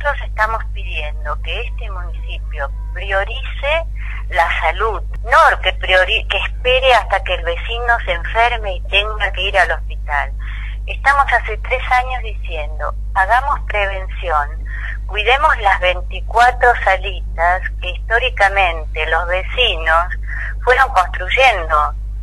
nosotros estamos pidiendo que este municipio priorice la salud, no que espere hasta que el vecino se enferme y tenga que ir al hospital. Estamos hace 3 años diciendo, hagamos prevención, cuidemos las 24 salitas que históricamente los vecinos fueron construyendo.